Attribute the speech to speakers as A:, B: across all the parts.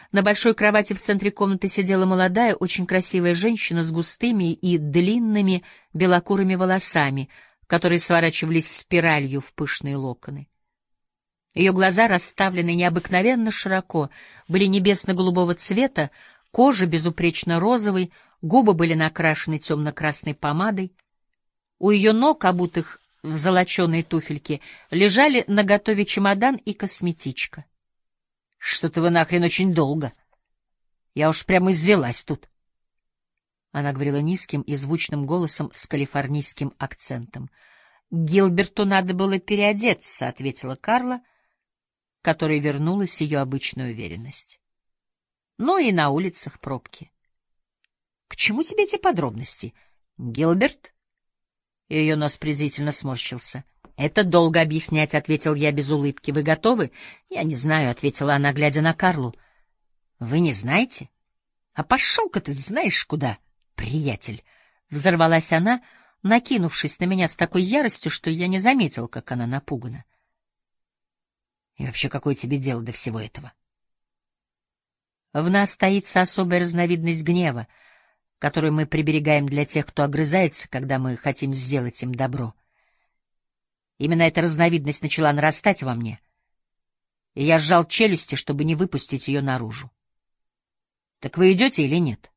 A: На большой кровати в центре комнаты сидела молодая, очень красивая женщина с густыми и длинными белокурыми волосами, которые сворачивались спиралью в пышные локоны. Ее глаза, расставлены необыкновенно широко, были небесно-голубого цвета, кожа безупречно розовой, губы были накрашены темно-красной помадой. У ее ног, обутых в золоченые туфельки, лежали наготове чемодан и косметичка. — Что-то вы нахрен очень долго. Я уж прямо извелась тут. Она говорила низким и звучным голосом с калифорнийским акцентом. — Гилберту надо было переодеться, — ответила Карла, которой вернулась ее обычная уверенность. — Ну и на улицах пробки. — К чему тебе эти подробности? — Гилберт? Ее нос презрительно сморщился. — Это долго объяснять, — ответил я без улыбки. — Вы готовы? — Я не знаю, — ответила она, глядя на Карлу. — Вы не знаете? А пошел-ка ты знаешь куда, приятель! Взорвалась она, накинувшись на меня с такой яростью, что я не заметил, как она напугана. — И вообще, какое тебе дело до всего этого? В нас таится особая разновидность гнева, которую мы приберегаем для тех, кто огрызается, когда мы хотим сделать им добро. Именно эта разновидность начала нарастать во мне, и я сжал челюсти, чтобы не выпустить ее наружу. Так вы идете или нет?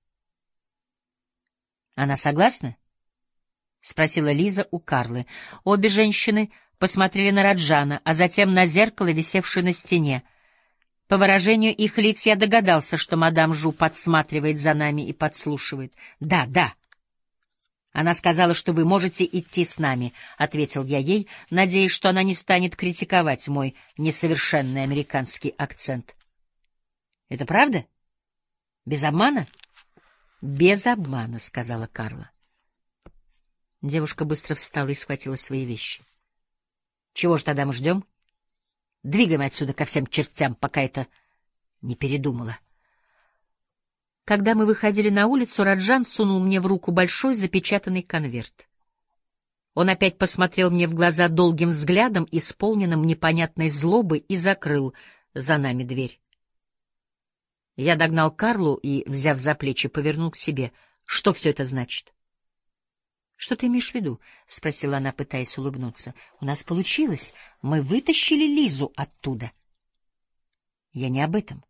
A: Она согласна? — спросила Лиза у Карлы. Обе женщины посмотрели на Раджана, а затем на зеркало, висевшее на стене. По выражению их лиц я догадался, что мадам Жу подсматривает за нами и подслушивает. — Да, да. Она сказала, что вы можете идти с нами, — ответил я ей, надеясь, что она не станет критиковать мой несовершенный американский акцент. — Это правда? Без обмана? — Без обмана, — сказала Карла. Девушка быстро встала и схватила свои вещи. — Чего ж тогда мы ждем? Двигаем отсюда ко всем чертям, пока это не передумала. Когда мы выходили на улицу, Раджан сунул мне в руку большой запечатанный конверт. Он опять посмотрел мне в глаза долгим взглядом, исполненным непонятной злобы, и закрыл за нами дверь. Я догнал Карлу и, взяв за плечи, повернул к себе. — Что все это значит? — Что ты имеешь в виду? — спросила она, пытаясь улыбнуться. — У нас получилось. Мы вытащили Лизу оттуда. — Я не об этом.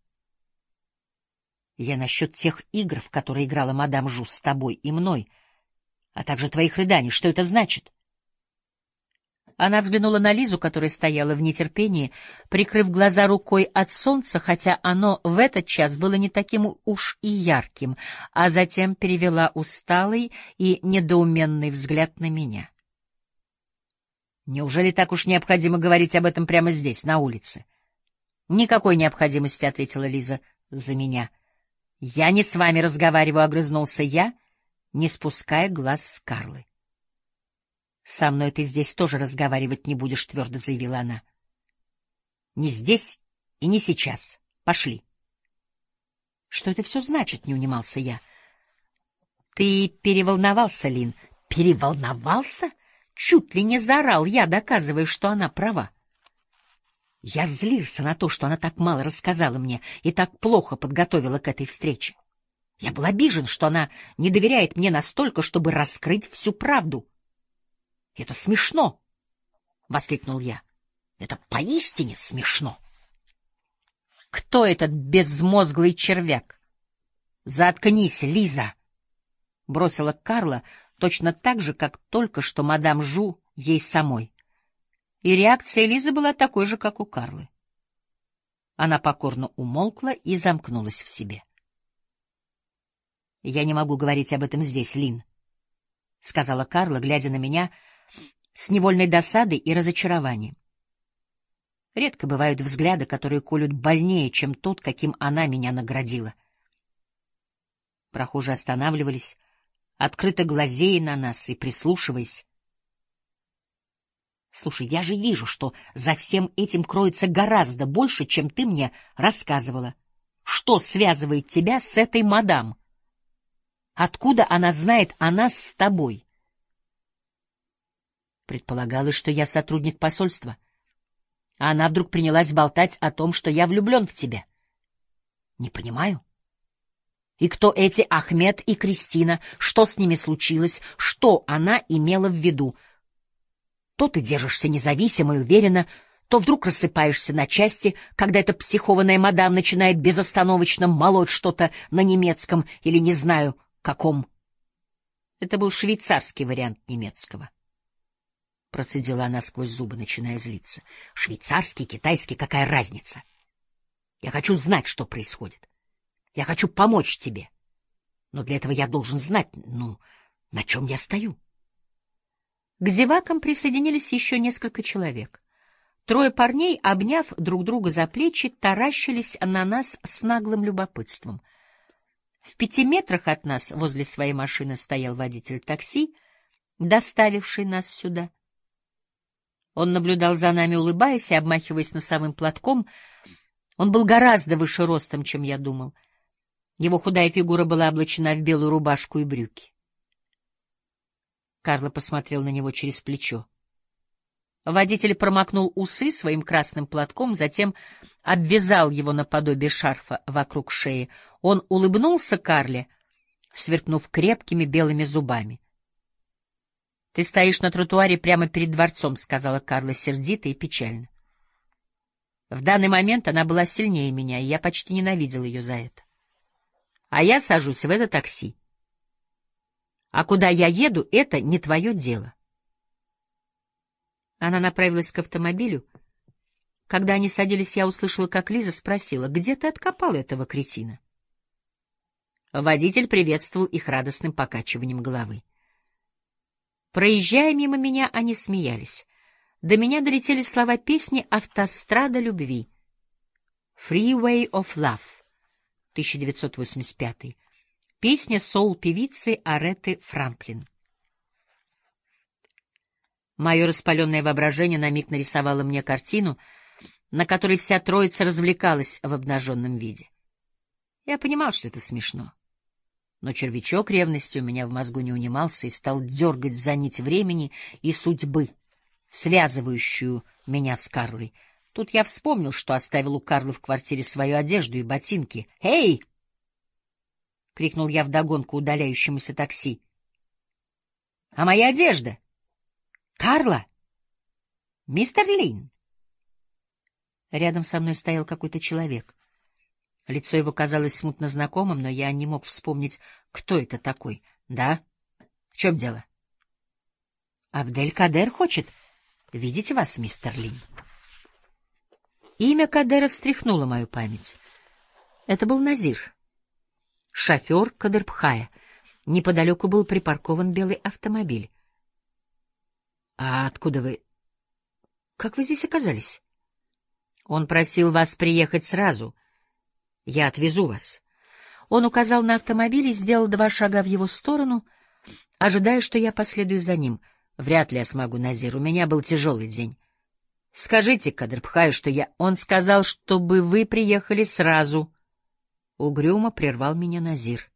A: Я насчет тех игр, в которые играла мадам Жу с тобой и мной, а также твоих рыданий. Что это значит? Она взглянула на Лизу, которая стояла в нетерпении, прикрыв глаза рукой от солнца, хотя оно в этот час было не таким уж и ярким, а затем перевела усталый и недоуменный взгляд на меня. Неужели так уж необходимо говорить об этом прямо здесь, на улице? — Никакой необходимости, — ответила Лиза за меня. — Я не с вами разговариваю, — огрызнулся я, не спуская глаз с Карлы. — Со мной ты здесь тоже разговаривать не будешь, — твердо заявила она. — Не здесь и не сейчас. Пошли. — Что это все значит? — не унимался я. — Ты переволновался, Лин. — Переволновался? Чуть ли не заорал я, доказывая, что она права. Я злился на то, что она так мало рассказала мне и так плохо подготовила к этой встрече. Я был обижен, что она не доверяет мне настолько, чтобы раскрыть всю правду. — Это смешно! — воскликнул я. — Это поистине смешно! — Кто этот безмозглый червяк? — Заткнись, Лиза! — бросила Карла точно так же, как только что мадам Жу ей самой. И реакция Лизы была такой же, как у Карлы. Она покорно умолкла и замкнулась в себе. — Я не могу говорить об этом здесь, Лин, — сказала Карла, глядя на меня с невольной досадой и разочарованием. Редко бывают взгляды, которые колют больнее, чем тот, каким она меня наградила. Прохожие останавливались, открыто глазея на нас и прислушиваясь. Слушай, я же вижу, что за всем этим кроется гораздо больше, чем ты мне рассказывала. Что связывает тебя с этой мадам? Откуда она знает о нас с тобой? Предполагалось, что я сотрудник посольства, а она вдруг принялась болтать о том, что я влюблен в тебя. Не понимаю. И кто эти Ахмед и Кристина? Что с ними случилось? Что она имела в виду? То ты держишься независимо и уверенно, то вдруг рассыпаешься на части, когда эта психованная мадам начинает безостановочно молоть что-то на немецком или не знаю каком. Это был швейцарский вариант немецкого. Процедила она сквозь зубы, начиная злиться. Швейцарский, китайский, какая разница? Я хочу знать, что происходит. Я хочу помочь тебе. Но для этого я должен знать, на чем я стою. К зевакам присоединились еще несколько человек. 3 парней, обняв друг друга за плечи, таращились на нас с наглым любопытством. В 5 метрах от нас возле своей машины стоял водитель такси, доставивший нас сюда. Он наблюдал за нами, улыбаясь и обмахиваясь носовым платком. Он был гораздо выше ростом, чем я думал. Его худая фигура была облачена в белую рубашку и брюки. Карло посмотрел на него через плечо. Водитель промокнул усы своим красным платком, затем обвязал его наподобие шарфа вокруг шеи. Он улыбнулся Карле, сверкнув крепкими белыми зубами. — Ты стоишь на тротуаре прямо перед дворцом, — сказала Карла сердито и печально. В данный момент она была сильнее меня, и я почти ненавидел ее за это. А я сажусь в это такси. А куда я еду — это не твое дело. Она направилась к автомобилю. Когда они садились, я услышала, как Лиза спросила: «Где ты откопал этого кретина?» Водитель приветствовал их радостным покачиванием головы. Проезжая мимо меня, они смеялись. До меня долетели слова песни «Автострада любви» «Freeway of Love» 1985. Песня соул-певицы Аретты Франклин. Мое распаленное воображение на миг нарисовало мне картину, на которой вся троица развлекалась в обнаженном виде. Я понимал, что это смешно. Но червячок ревности у меня в мозгу не унимался и стал дергать за нить времени и судьбы, связывающую меня с Карлой. Тут я вспомнил, что оставил у Карлы в квартире свою одежду и ботинки. «Эй!» — крикнул я вдогонку удаляющемуся такси. «А моя одежда? Карла? Мистер Лин?» Рядом со мной стоял какой-то человек. Лицо его казалось смутно знакомым, но я не мог вспомнить, кто это такой. «Да? В чем дело?» «Абдель-Кадер хочет видеть вас, мистер Лин». Имя Кадера встряхнуло мою память. Это был Назир, шофер Кадырбхая. Неподалеку был припаркован белый автомобиль. — А откуда вы? Как вы здесь оказались? — Он просил вас приехать сразу. Я отвезу вас. Он указал на автомобиль и сделал 2 шага в его сторону, ожидая, что я последую за ним. Вряд ли я смогу, Назир, у меня был тяжелый день. Скажите Кадырбхаю, что я... Он сказал, чтобы вы приехали сразу. Угрюмо прервал меня Назир.